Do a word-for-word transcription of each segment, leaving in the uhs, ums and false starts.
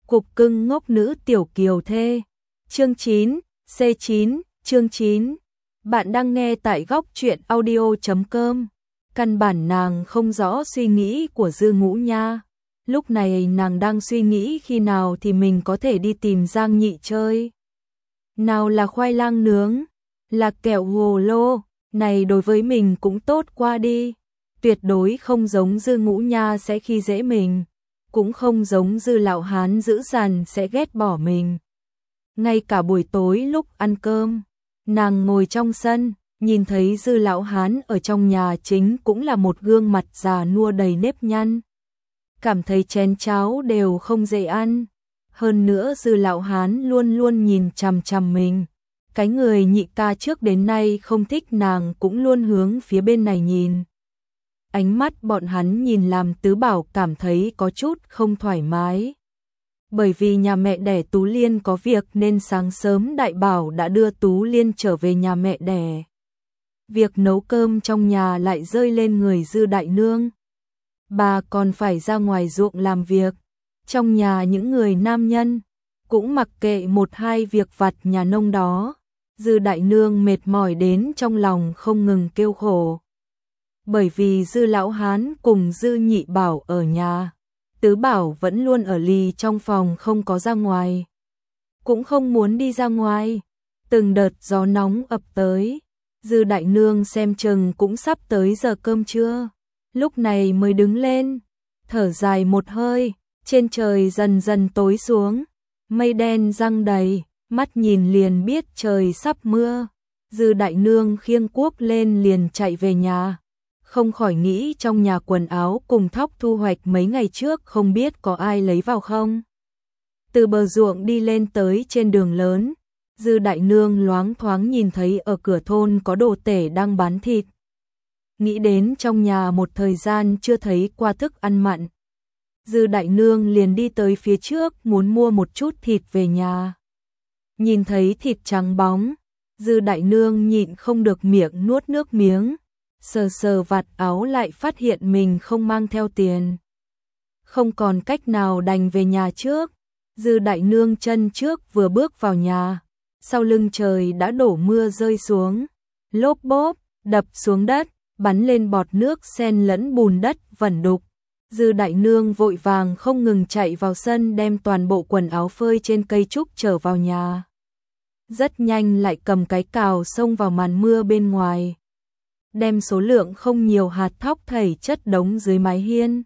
Cục cưng ngốc nữ tiểu kiều thê. Chương chín, C chín, chương chín. Bạn đang nghe tại góc truyện audio chấm com. Căn bản nàng không rõ suy nghĩ của Dư Ngũ Nha. Lúc này nàng đang suy nghĩ khi nào thì mình có thể đi tìm Giang Nhị chơi. Nào là khoai lang nướng, là kẹo hồ lô, này đối với mình cũng tốt qua đi. Tuyệt đối không giống Dư Ngũ Nha sẽ khi dễ mình, cũng không giống Dư lão hán dữ dằn sẽ ghét bỏ mình. Ngay cả buổi tối lúc ăn cơm, nàng ngồi trong sân, nhìn thấy Dư lão hán ở trong nhà chính cũng là một gương mặt già nua đầy nếp nhăn. Cảm thấy chén cháo đều không dễ ăn. Hơn nữa Dư lão hán luôn luôn nhìn chằm chằm mình. Cái người nhị ca trước đến nay không thích nàng cũng luôn hướng phía bên này nhìn. Ánh mắt bọn hắn nhìn làm Tứ Bảo cảm thấy có chút không thoải mái. Bởi vì nhà mẹ đẻ Tú Liên có việc nên sáng sớm Đại Bảo đã đưa Tú Liên trở về nhà mẹ đẻ. Việc nấu cơm trong nhà lại rơi lên người Dư đại nương. Bà còn phải ra ngoài ruộng làm việc. Trong nhà những người nam nhân cũng mặc kệ một hai việc vặt nhà nông đó. Dư đại nương mệt mỏi đến trong lòng không ngừng kêu khổ. Bởi vì Dư lão hán cùng Dư nhị bảo ở nhà, Tứ Bảo vẫn luôn ở lì trong phòng không có ra ngoài. Cũng không muốn đi ra ngoài. Từng đợt gió nóng ập tới. Dư đại nương xem chừng cũng sắp tới giờ cơm trưa. Lúc này mới đứng lên, thở dài một hơi. Trên trời dần dần tối xuống, mây đen giăng đầy, mắt nhìn liền biết trời sắp mưa. Dư đại nương khiêng cuốc lên liền chạy về nhà. Không khỏi nghĩ trong nhà quần áo cùng thóc thu hoạch mấy ngày trước không biết có ai lấy vào không. Từ bờ ruộng đi lên tới trên đường lớn, Dư đại nương loáng thoáng nhìn thấy ở cửa thôn có đồ tể đang bán thịt. Nghĩ đến trong nhà một thời gian chưa thấy qua thức ăn mặn. Dư đại nương liền đi tới phía trước muốn mua một chút thịt về nhà. Nhìn thấy thịt trắng bóng, Dư đại nương nhịn không được miệng nuốt nước miếng. Sờ sờ vạt áo lại phát hiện mình không mang theo tiền. Không còn cách nào đành về nhà trước. Dư đại nương chân trước vừa bước vào nhà, sau lưng trời đã đổ mưa rơi xuống. Lốp bốp, đập xuống đất, bắn lên bọt nước xen lẫn bùn đất vẩn đục. Dư đại nương vội vàng không ngừng chạy vào sân đem toàn bộ quần áo phơi trên cây trúc trở vào nhà. Rất nhanh lại cầm cái cào xông vào màn mưa bên ngoài. Đem số lượng không nhiều hạt thóc thảy chất đống dưới mái hiên.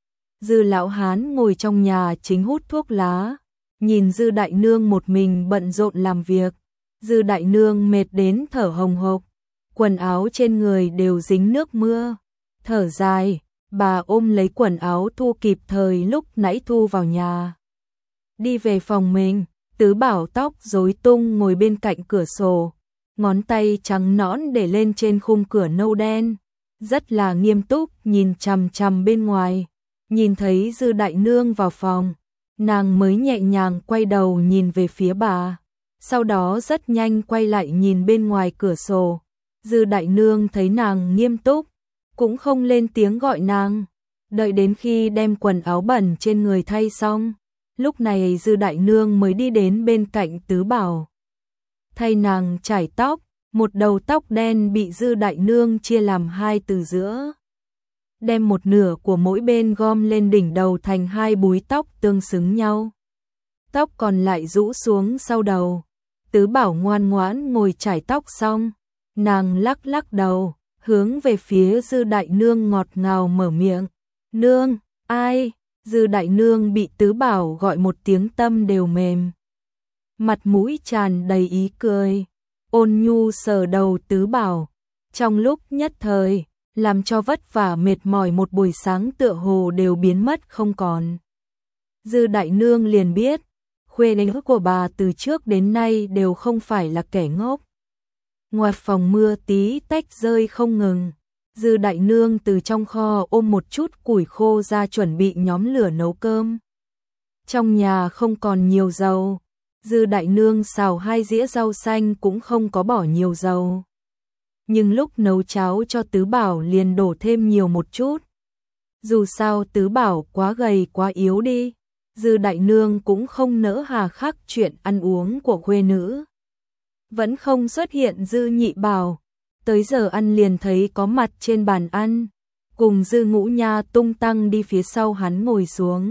Dư lão hán ngồi trong nhà chính hút thuốc lá, nhìn Dư đại nương một mình bận rộn làm việc. Dư đại nương mệt đến thở hồng hộc, quần áo trên người đều dính nước mưa. Thở dài, bà ôm lấy quần áo thu kịp thời lúc nãy thu vào nhà. Đi về phòng mình, Tứ Bảo tóc rối tung ngồi bên cạnh cửa sổ. Ngón tay trắng nõn để lên trên khung cửa nâu đen, rất là nghiêm túc nhìn chằm chằm bên ngoài. Nhìn thấy Dư đại nương vào phòng, nàng mới nhẹ nhàng quay đầu nhìn về phía bà, sau đó rất nhanh quay lại nhìn bên ngoài cửa sổ. Dư đại nương thấy nàng nghiêm túc, cũng không lên tiếng gọi nàng, đợi đến khi đem quần áo bẩn trên người thay xong, lúc này Dư đại nương mới đi đến bên cạnh Tứ Bảo. Thay nàng chải tóc, một đầu tóc đen bị Dư đại nương chia làm hai từ giữa. Đem một nửa của mỗi bên gom lên đỉnh đầu thành hai búi tóc tương xứng nhau. Tóc còn lại rũ xuống sau đầu. Tứ Bảo ngoan ngoãn ngồi chải tóc xong, nàng lắc lắc đầu, hướng về phía Dư đại nương ngọt ngào mở miệng. Nương, ai? Dư đại nương bị Tứ Bảo gọi một tiếng tâm đều mềm. Mặt mũi tràn đầy ý cười, ôn nhu sờ đầu Tứ Bảo. Trong lúc nhất thời, làm cho vất vả mệt mỏi một buổi sáng tựa hồ đều biến mất không còn. Dư đại nương liền biết, khuê nữ của bà từ trước đến nay đều không phải là kẻ ngốc. Ngoài phòng mưa tí tách rơi không ngừng. Dư đại nương từ trong kho ôm một chút củi khô ra chuẩn bị nhóm lửa nấu cơm. Trong nhà không còn nhiều dầu. Dư đại nương xào hai dĩa rau xanh cũng không có bỏ nhiều dầu. Nhưng lúc nấu cháo cho Tứ Bảo liền đổ thêm nhiều một chút. Dù sao Tứ Bảo quá gầy quá yếu đi. Dư đại nương cũng không nỡ hà khắc chuyện ăn uống của khuê nữ. Vẫn không xuất hiện Dư Nhị Bảo, tới giờ ăn liền thấy có mặt trên bàn ăn, cùng Dư Ngũ Nha tung tăng đi phía sau hắn ngồi xuống.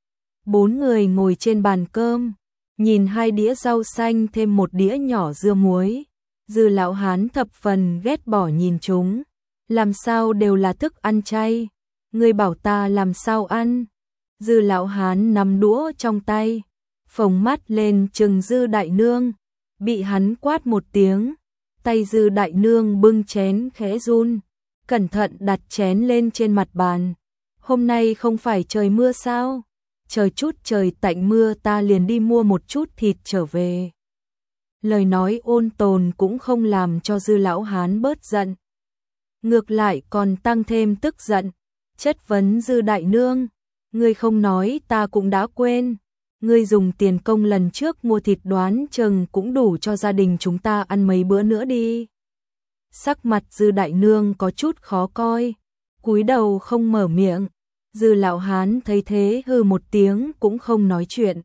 Bốn người ngồi trên bàn cơm, nhìn hai đĩa rau xanh thêm một đĩa nhỏ dưa muối. Dư lão hán thập phần ghét bỏ nhìn chúng, làm sao đều là thức ăn chay, ngươi bảo ta làm sao ăn. Dư lão hán nắm đũa trong tay, phồng mắt lên trừng Dư đại nương, bị hắn quát một tiếng, tay Dư đại nương bưng chén khẽ run, cẩn thận đặt chén lên trên mặt bàn. Hôm nay không phải trời mưa sao? Trời chút trời tạnh mưa ta liền đi mua một chút thịt trở về. Lời nói ôn tồn cũng không làm cho Dư lão hán bớt giận, ngược lại còn tăng thêm tức giận, chất vấn Dư đại nương, ngươi không nói ta cũng đã quên, ngươi dùng tiền công lần trước mua thịt đoán chừng cũng đủ cho gia đình chúng ta ăn mấy bữa nữa đi. Sắc mặt Dư đại nương có chút khó coi, cúi đầu không mở miệng. Dư lão hán thấy thế hừ một tiếng cũng không nói chuyện,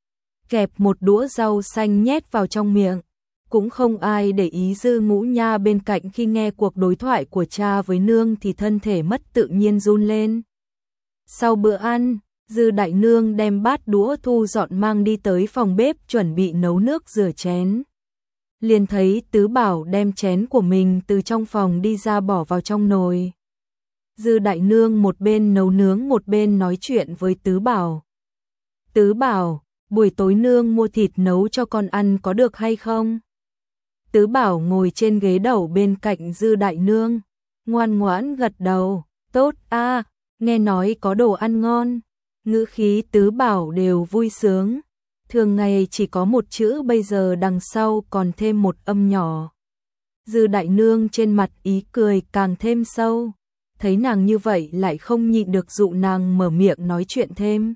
kẹp một đũa rau xanh nhét vào trong miệng. Cũng không ai để ý Dư Ngũ Nha bên cạnh khi nghe cuộc đối thoại của cha với nương thì thân thể mất tự nhiên run lên. Sau bữa ăn, Dư đại nương đem bát đũa thu dọn mang đi tới phòng bếp chuẩn bị nấu nước rửa chén. Liền thấy Tứ Bảo đem chén của mình từ trong phòng đi ra bỏ vào trong nồi. Dư đại nương một bên nấu nướng một bên nói chuyện với Tứ Bảo. Tứ Bảo, buổi tối nương mua thịt nấu cho con ăn có được hay không? Tứ Bảo ngồi trên ghế đầu bên cạnh Dư đại nương, ngoan ngoãn gật đầu, tốt a, nghe nói có đồ ăn ngon. Ngữ khí Tứ Bảo đều vui sướng, thường ngày chỉ có một chữ bây giờ đằng sau còn thêm một âm nhỏ. Dư đại nương trên mặt ý cười càng thêm sâu, thấy nàng như vậy lại không nhịn được dụ nàng mở miệng nói chuyện thêm.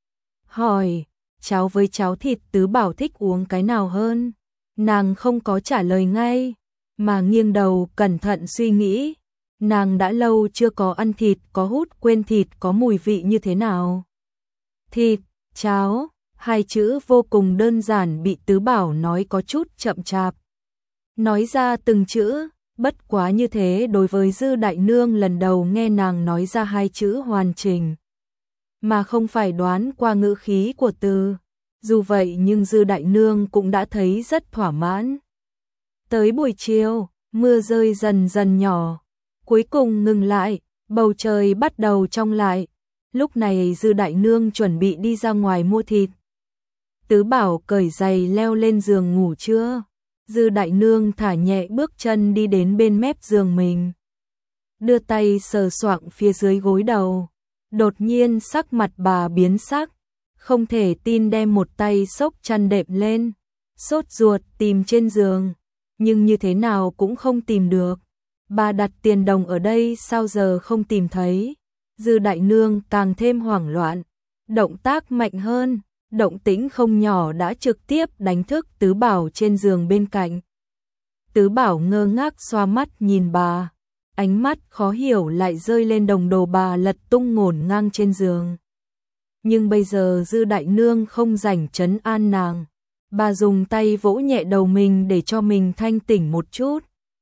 Hỏi, cháo với cháo thịt Tứ Bảo thích uống cái nào hơn? Nàng không có trả lời ngay, mà nghiêng đầu cẩn thận suy nghĩ. Nàng đã lâu chưa có ăn thịt có hút quên thịt có mùi vị như thế nào. Thịt, cháo, hai chữ vô cùng đơn giản bị Tứ Bảo nói có chút chậm chạp. Nói ra từng chữ, bất quá như thế đối với Dư đại nương lần đầu nghe nàng nói ra hai chữ hoàn chỉnh, mà không phải đoán qua ngữ khí của từ. Dù vậy nhưng Dư đại nương cũng đã thấy rất thỏa mãn. Tới buổi chiều, mưa rơi dần dần nhỏ, cuối cùng ngừng lại, bầu trời bắt đầu trong lại. Lúc này Dư đại nương chuẩn bị đi ra ngoài mua thịt. Tứ Bảo cởi giày leo lên giường ngủ trưa. Dư đại nương thả nhẹ bước chân đi đến bên mép giường mình, đưa tay sờ soạng phía dưới gối đầu. Đột nhiên sắc mặt bà biến sắc, không thể tin đem một tay xốc chăn đệm lên, sốt ruột tìm trên giường, nhưng như thế nào cũng không tìm được. Bà đặt tiền đồng ở đây sao giờ không tìm thấy? Dư đại nương càng thêm hoảng loạn, động tác mạnh hơn, động tĩnh không nhỏ đã trực tiếp đánh thức Tứ Bảo trên giường bên cạnh. Tứ Bảo ngơ ngác xoa mắt nhìn bà, ánh mắt khó hiểu lại rơi lên đồng đồ bà lật tung ngổn ngang trên giường. Nhưng bây giờ Dư đại nương không rảnh trấn an nàng, bà dùng tay vỗ nhẹ đầu mình để cho mình thanh tỉnh một chút.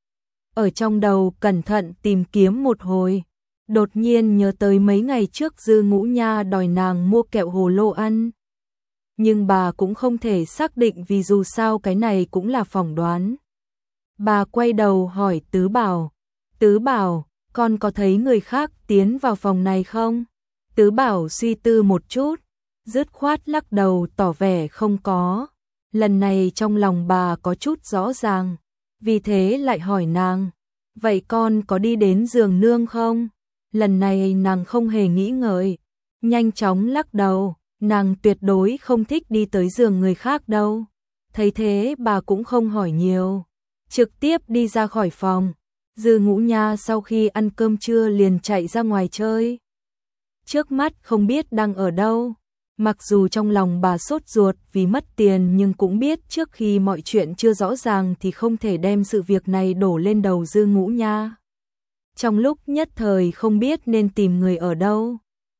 Ở trong đầu cẩn thận tìm kiếm một hồi, đột nhiên nhớ tới mấy ngày trước Dư Ngũ Nha đòi nàng mua kẹo hồ lô ăn. Nhưng bà cũng không thể xác định vì dù sao cái này cũng là phỏng đoán. Bà quay đầu hỏi Tứ Bảo, Tứ Bảo, con có thấy người khác tiến vào phòng này không? Tứ Bảo suy tư một chút, dứt khoát lắc đầu tỏ vẻ không có. Lần này trong lòng bà có chút rõ ràng, vì thế lại hỏi nàng, vậy con có đi đến giường nương không? Lần này nàng không hề nghĩ ngợi, nhanh chóng lắc đầu, nàng tuyệt đối không thích đi tới giường người khác đâu. Thấy thế bà cũng không hỏi nhiều, trực tiếp đi ra khỏi phòng. Dư Ngũ Nha sau khi ăn cơm trưa liền chạy ra ngoài chơi. Trước mắt không biết đang ở đâu. Mặc dù trong lòng bà sốt ruột vì mất tiền nhưng cũng biết trước khi mọi chuyện chưa rõ ràng thì không thể đem sự việc này đổ lên đầu Dư Ngũ Nha. Trong lúc nhất thời không biết nên tìm người ở đâu,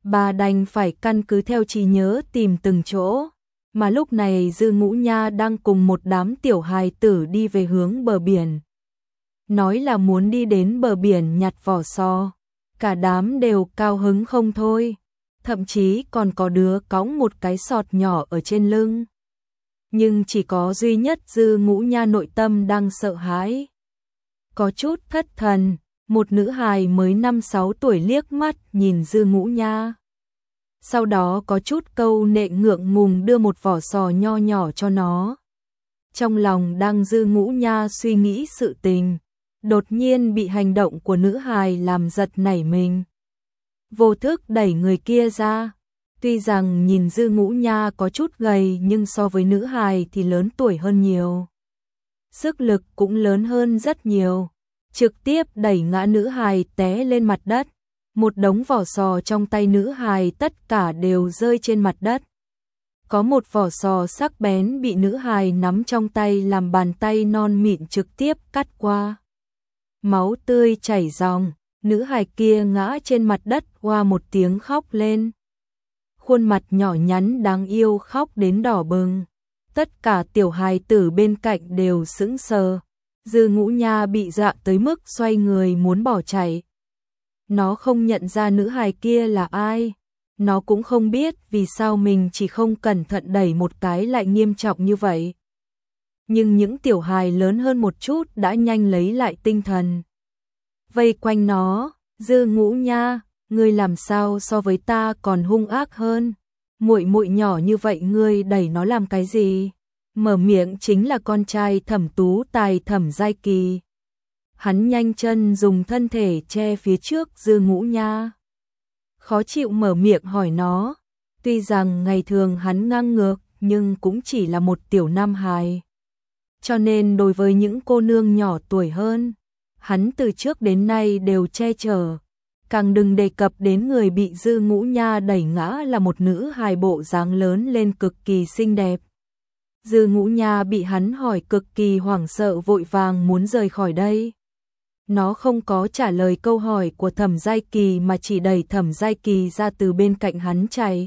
bà đành phải căn cứ theo trí nhớ tìm từng chỗ, mà lúc này Dư Ngũ Nha đang cùng một đám tiểu hài tử đi về hướng bờ biển. Nói là muốn đi đến bờ biển nhặt vỏ sò, cả đám đều cao hứng không thôi, thậm chí còn có đứa cõng một cái sọt nhỏ ở trên lưng. Nhưng chỉ có duy nhất Dư Ngũ Nha nội tâm đang sợ hãi. Có chút thất thần, một nữ hài mới năm sáu tuổi liếc mắt nhìn Dư Ngũ Nha. Sau đó có chút câu nệ ngượng ngùng đưa một vỏ sò nho nhỏ cho nó. Trong lòng đang Dư Ngũ Nha suy nghĩ sự tình, đột nhiên bị hành động của nữ hài làm giật nảy mình. Vô thức đẩy người kia ra. Tuy rằng nhìn Dư Ngũ Nha có chút gầy nhưng so với nữ hài thì lớn tuổi hơn nhiều. Sức lực cũng lớn hơn rất nhiều. Trực tiếp đẩy ngã nữ hài té lên mặt đất. Một đống vỏ sò trong tay nữ hài tất cả đều rơi trên mặt đất. Có một vỏ sò sắc bén bị nữ hài nắm trong tay làm bàn tay non mịn trực tiếp cắt qua. Máu tươi chảy ròng, nữ hài kia ngã trên mặt đất qua một tiếng khóc lên. Khuôn mặt nhỏ nhắn đáng yêu khóc đến đỏ bừng. Tất cả tiểu hài tử bên cạnh đều sững sờ. Dư Ngũ Nha bị dọa tới mức xoay người muốn bỏ chạy. Nó không nhận ra nữ hài kia là ai. Nó cũng không biết vì sao mình chỉ không cẩn thận đẩy một cái lại nghiêm trọng như vậy. Nhưng những tiểu hài lớn hơn một chút đã nhanh lấy lại tinh thần. Vây quanh nó, Dư Ngũ Nha, ngươi làm sao so với ta còn hung ác hơn? Muội muội nhỏ như vậy ngươi đẩy nó làm cái gì? Mở miệng chính là con trai Thẩm Tú Tài Thẩm Giai Kỳ. Hắn nhanh chân dùng thân thể che phía trước Dư Ngũ Nha. Khó chịu mở miệng hỏi nó, tuy rằng ngày thường hắn ngang ngược nhưng cũng chỉ là một tiểu nam hài. Cho nên đối với những cô nương nhỏ tuổi hơn, hắn từ trước đến nay đều che chở. Càng đừng đề cập đến người bị Dư Ngũ Nha đẩy ngã là một nữ hài bộ dáng lớn lên cực kỳ xinh đẹp. Dư Ngũ Nha bị hắn hỏi cực kỳ hoảng sợ vội vàng muốn rời khỏi đây. Nó không có trả lời câu hỏi của Thẩm Giai Kỳ mà chỉ đẩy Thẩm Giai Kỳ ra từ bên cạnh hắn chạy.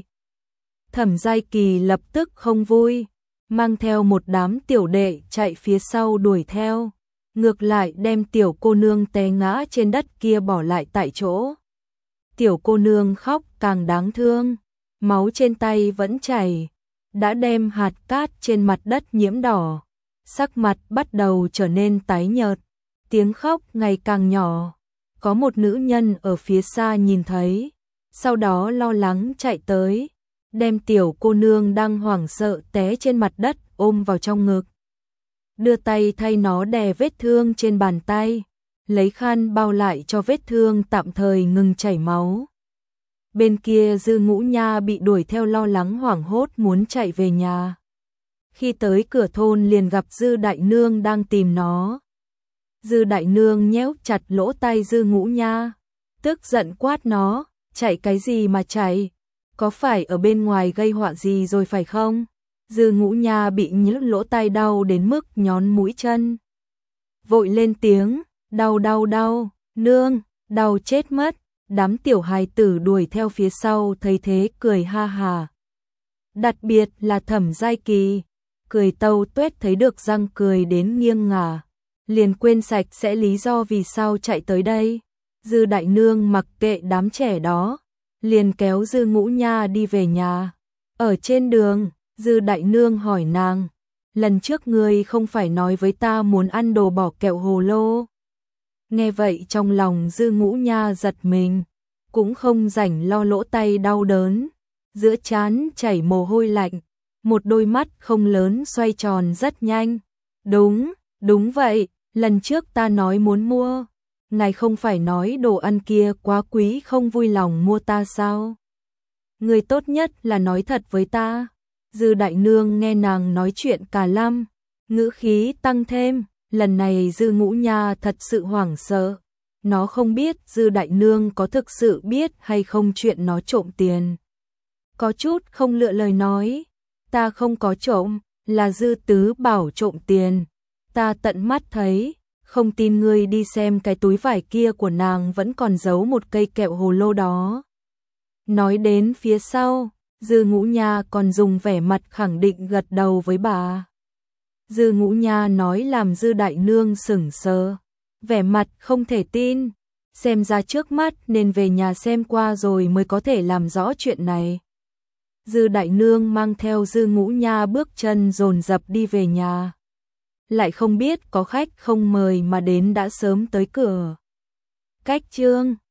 Thẩm Giai Kỳ lập tức không vui, mang theo một đám tiểu đệ chạy phía sau đuổi theo. Ngược lại đem tiểu cô nương té ngã trên đất kia bỏ lại tại chỗ. Tiểu cô nương khóc càng đáng thương, máu trên tay vẫn chảy, đã đem hạt cát trên mặt đất nhiễm đỏ, sắc mặt bắt đầu trở nên tái nhợt, tiếng khóc ngày càng nhỏ. Có một nữ nhân ở phía xa nhìn thấy, sau đó lo lắng chạy tới, đem tiểu cô nương đang hoảng sợ té trên mặt đất ôm vào trong ngực. Đưa tay thay nó đè vết thương trên bàn tay, lấy khăn bao lại cho vết thương tạm thời ngừng chảy máu. Bên kia Dư Ngũ Nha bị đuổi theo lo lắng hoảng hốt muốn chạy về nhà. Khi tới cửa thôn liền gặp Dư Đại Nương đang tìm nó. Dư Đại Nương nhéo chặt lỗ tai Dư Ngũ Nha, tức giận quát nó, chạy cái gì mà chạy, có phải ở bên ngoài gây họa gì rồi phải không? Dư Ngũ Nha bị nhức lỗ tai đau đến mức nhón mũi chân. Vội lên tiếng, đau đau đau, nương, đau chết mất. Đám tiểu hài tử đuổi theo phía sau thấy thế cười ha hà. Đặc biệt là Thẩm Giai Kỳ, cười tâu tuét thấy được răng cười đến nghiêng ngả. Liền quên sạch sẽ lý do vì sao chạy tới đây. Dư Đại Nương mặc kệ đám trẻ đó, liền kéo Dư Ngũ Nha đi về nhà. Ở trên đường, Dư Đại Nương hỏi nàng, lần trước ngươi không phải nói với ta muốn ăn đồ bỏ kẹo hồ lô. Nghe vậy trong lòng Dư Ngũ Nha giật mình, cũng không rảnh lo lỗ tay đau đớn, giữa trán chảy mồ hôi lạnh, một đôi mắt không lớn xoay tròn rất nhanh. Đúng, đúng vậy, lần trước ta nói muốn mua, ngài không phải nói đồ ăn kia quá quý không vui lòng mua ta sao? Người tốt nhất là nói thật với ta. Dư Đại Nương nghe nàng nói chuyện cả lăm, ngữ khí tăng thêm, lần này Dư Ngũ Nha thật sự hoảng sợ. Nó không biết Dư Đại Nương có thực sự biết hay không chuyện nó trộm tiền. Có chút không lựa lời nói, ta không có trộm, là Dư Tứ bảo trộm tiền. Ta tận mắt thấy, không tin ngươi đi xem cái túi vải kia của nàng vẫn còn giấu một cây kẹo hồ lô đó. Nói đến phía sau, Dư Ngũ Nha còn dùng vẻ mặt khẳng định gật đầu với bà. Dư Ngũ Nha nói làm Dư Đại Nương sững sờ, vẻ mặt không thể tin, xem ra trước mắt nên về nhà xem qua rồi mới có thể làm rõ chuyện này. Dư Đại Nương mang theo Dư Ngũ Nha bước chân dồn dập đi về nhà. Lại không biết có khách không mời mà đến đã sớm tới cửa. Cách chương